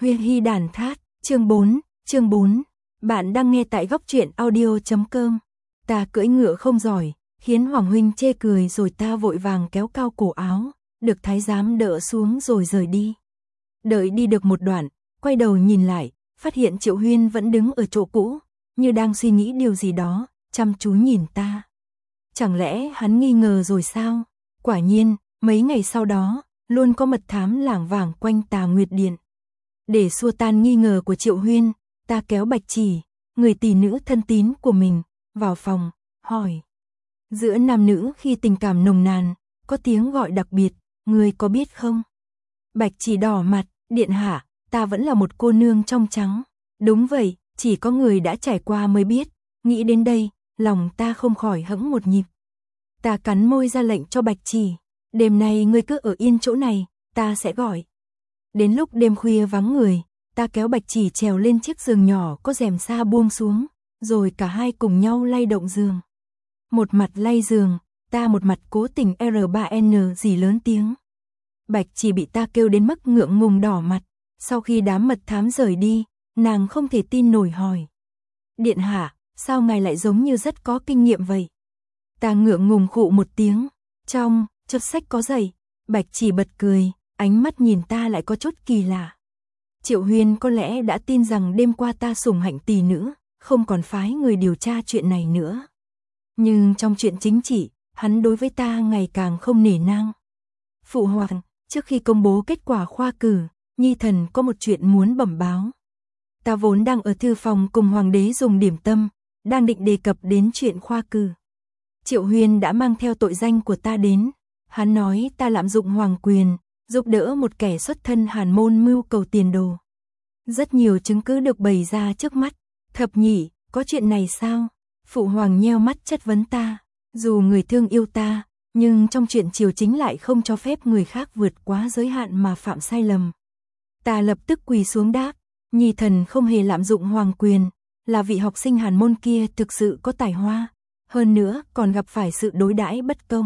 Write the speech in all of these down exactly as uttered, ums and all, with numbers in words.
Huy Hy đàn thát, chương bốn, chương bốn. Bạn đang nghe tại góc truyện audio chấm com. Ta cưỡi ngựa không giỏi, khiến Hoàng huynh chê cười rồi ta vội vàng kéo cao cổ áo, được thái giám đỡ xuống rồi rời đi. Đợi đi được một đoạn, quay đầu nhìn lại, phát hiện Triệu Huyên vẫn đứng ở chỗ cũ, như đang suy nghĩ điều gì đó, chăm chú nhìn ta. Chẳng lẽ hắn nghi ngờ rồi sao? Quả nhiên, mấy ngày sau đó, luôn có mật thám lảng vảng quanh Tà Nguyệt Điện. Để xua tan nghi ngờ của Triệu Huyên, ta kéo Bạch Chỉ, người tỷ nữ thân tín của mình, vào phòng, hỏi. Giữa nam nữ khi tình cảm nồng nàn, có tiếng gọi đặc biệt, người có biết không? Bạch Chỉ đỏ mặt, điện hạ, ta vẫn là một cô nương trong trắng. Đúng vậy, chỉ có người đã trải qua mới biết. Nghĩ đến đây, lòng ta không khỏi hững một nhịp. Ta cắn môi ra lệnh cho Bạch Chỉ. Đêm nay ngươi cứ ở yên chỗ này, ta sẽ gọi. Đến lúc đêm khuya vắng người, ta kéo Bạch Chỉ trèo lên chiếc giường nhỏ có rèm sa buông xuống, rồi cả hai cùng nhau lay động giường. Một mặt lay giường, ta một mặt cố tình R ba N gì lớn tiếng. Bạch Chỉ bị ta kêu đến mức ngượng ngùng đỏ mặt, sau khi đám mật thám rời đi, nàng không thể tin nổi hỏi. Điện hạ, sao ngài lại giống như rất có kinh nghiệm vậy? Ta ngượng ngùng khụ một tiếng, trong chật sách có giày. Bạch Chỉ bật cười, ánh mắt nhìn ta lại có chút kỳ lạ. Triệu Huyên có lẽ đã tin rằng đêm qua ta sủng hạnh tỷ nữ, không còn phái người điều tra chuyện này nữa. Nhưng trong chuyện chính trị, hắn đối với ta ngày càng không nể nang. Phụ hoàng, trước khi công bố kết quả khoa cử, Nhi thần có một chuyện muốn bẩm báo. Ta vốn đang ở thư phòng cùng hoàng đế dùng điểm tâm, đang định đề cập đến chuyện khoa cử. Triệu Huyên đã mang theo tội danh của ta đến. Hắn nói ta lạm dụng hoàng quyền, giúp đỡ một kẻ xuất thân Hàn môn mưu cầu tiền đồ. Rất nhiều chứng cứ được bày ra trước mắt. Thập nhị, có chuyện này sao? Phụ hoàng nheo mắt chất vấn ta. Dù người thương yêu ta, nhưng trong chuyện triều chính lại không cho phép người khác vượt quá giới hạn mà phạm sai lầm. Ta lập tức quỳ xuống đáp. Nhi thần không hề lạm dụng hoàng quyền, là vị học sinh Hàn môn kia thực sự có tài hoa. Hơn nữa còn gặp phải sự đối đãi bất công.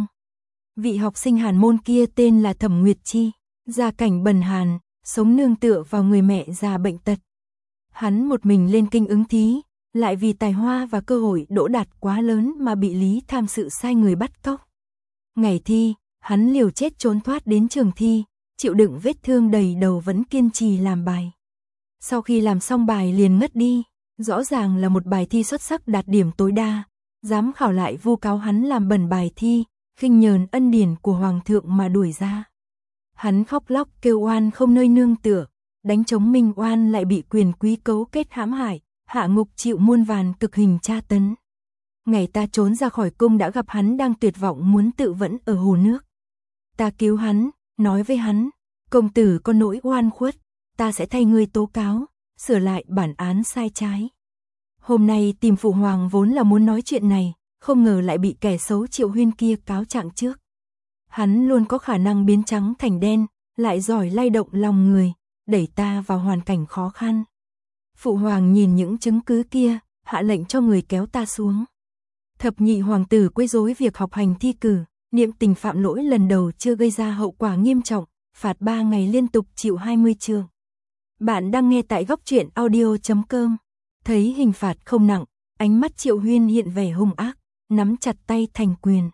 Vị học sinh Hàn môn kia tên là Thẩm Nguyệt Chi, gia cảnh bần hàn, sống nương tựa vào người mẹ già bệnh tật. Hắn một mình lên kinh ứng thí, lại vì tài hoa và cơ hội đỗ đạt quá lớn mà bị Lý Tham Sự sai người bắt cóc. Ngày thi, hắn liều chết trốn thoát đến trường thi, chịu đựng vết thương đầy đầu vẫn kiên trì làm bài. Sau khi làm xong bài liền ngất đi, rõ ràng là một bài thi xuất sắc đạt điểm tối đa, giám khảo lại vu cáo hắn làm bẩn bài thi, khinh nhờn ân điển của hoàng thượng mà đuổi ra. Hắn khóc lóc kêu oan không nơi nương tựa, đánh chống minh oan lại bị quyền quý cấu kết hãm hại, hạ ngục chịu muôn vàn cực hình tra tấn. Ngày ta trốn ra khỏi cung đã gặp hắn đang tuyệt vọng muốn tự vẫn ở hồ nước. Ta cứu hắn, nói với hắn, công tử có nỗi oan khuất, ta sẽ thay ngươi tố cáo, sửa lại bản án sai trái. Hôm nay tìm phụ hoàng vốn là muốn nói chuyện này, không ngờ lại bị kẻ xấu Triệu Huyên kia cáo trạng trước. Hắn luôn có khả năng biến trắng thành đen, lại giỏi lay động lòng người, đẩy ta vào hoàn cảnh khó khăn. Phụ hoàng nhìn những chứng cứ kia, hạ lệnh cho người kéo ta xuống. Thập nhị hoàng tử quấy rối việc học hành thi cử, niệm tình phạm lỗi lần đầu chưa gây ra hậu quả nghiêm trọng, phạt ba ngày liên tục chịu hai mươi chương. Bạn đang nghe tại góc truyện audio chấm com. Thấy hình phạt không nặng, ánh mắt Triệu Huyên hiện vẻ hung ác, nắm chặt tay thành quyền.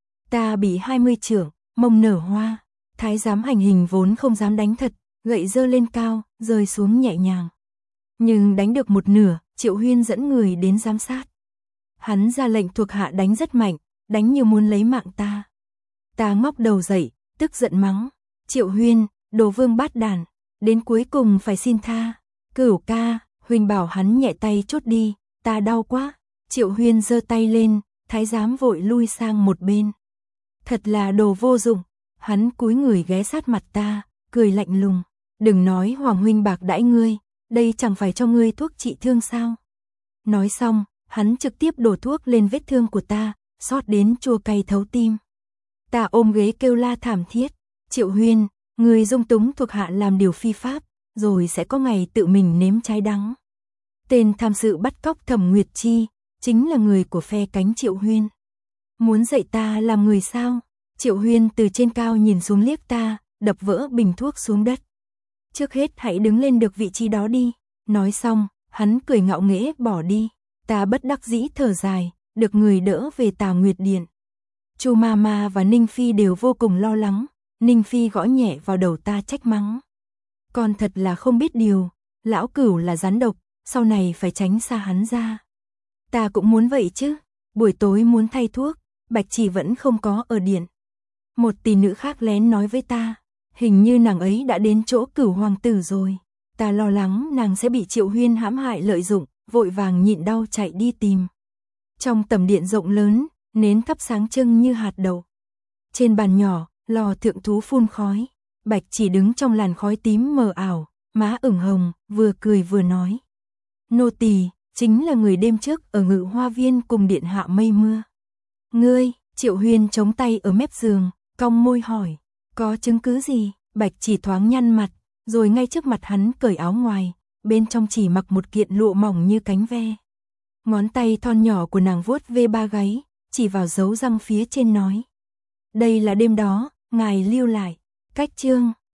Ta bị hai mươi chưởng, mông nở hoa. Thái giám hành hình vốn không dám đánh thật, gậy giơ lên cao, rơi xuống nhẹ nhàng. Nhưng đánh được một nửa, Triệu Huyên dẫn người đến giám sát. Hắn ra lệnh thuộc hạ đánh rất mạnh, đánh như muốn lấy mạng ta. Ta ngóc đầu dậy, tức giận mắng. Triệu Huyên, đồ vương bát đàn, đến cuối cùng phải xin tha. Cửu ca, huynh bảo hắn nhẹ tay chốt đi, ta đau quá. Triệu Huyên giơ tay lên, thái giám vội lui sang một bên. Thật là đồ vô dụng. Hắn cúi người ghé sát mặt ta, cười lạnh lùng. Đừng nói hoàng huynh bạc đãi ngươi, đây chẳng phải cho ngươi thuốc trị thương sao? Nói xong, hắn trực tiếp đổ thuốc lên vết thương của ta, xót đến chua cay thấu tim. Ta ôm ghế kêu la thảm thiết. Triệu Huyên, ngươi dung túng thuộc hạ làm điều phi pháp, rồi sẽ có ngày tự mình nếm trái đắng. Tên tham sự bắt cóc Thẩm Nguyệt Chi, chính là người của phe cánh Triệu Huyên. Muốn dạy ta làm người sao? Triệu Huyên từ trên cao nhìn xuống liếc ta, đập vỡ bình thuốc xuống đất. Trước hết hãy đứng lên được vị trí đó đi. Nói xong, hắn cười ngạo nghễ bỏ đi. Ta bất đắc dĩ thở dài, được người đỡ về Tà Nguyệt Điện. Chu Mama và Ninh Phi đều vô cùng lo lắng. Ninh Phi gõ nhẹ vào đầu ta trách mắng. Con thật là không biết điều, lão Cửu là rắn độc, sau này phải tránh xa hắn ra. Ta cũng muốn vậy chứ, buổi tối muốn thay thuốc, Bạch Chỉ vẫn không có ở điện. Một tỷ nữ khác lén nói với ta, hình như nàng ấy đã đến chỗ Cửu hoàng tử rồi. Ta lo lắng nàng sẽ bị Triệu Huyên hãm hại lợi dụng, vội vàng nhịn đau chạy đi tìm. Trong tầm điện rộng lớn, nến thắp sáng trưng như hạt đậu. Trên bàn nhỏ, lò thượng thú phun khói. Bạch Chỉ đứng trong làn khói tím mờ ảo, má ửng hồng, vừa cười vừa nói. Nô tỳ chính là người đêm trước ở Ngự Hoa Viên cùng điện hạ mây mưa. Ngươi, Triệu Huyên chống tay ở mép giường, cong môi hỏi, có chứng cứ gì? Bạch Chỉ thoáng nhăn mặt, rồi ngay trước mặt hắn cởi áo ngoài, bên trong chỉ mặc một kiện lụa mỏng như cánh ve. Ngón tay thon nhỏ của nàng vuốt ve ba gáy, chỉ vào dấu răng phía trên nói. Đây là đêm đó, ngài lưu lại. Cách chương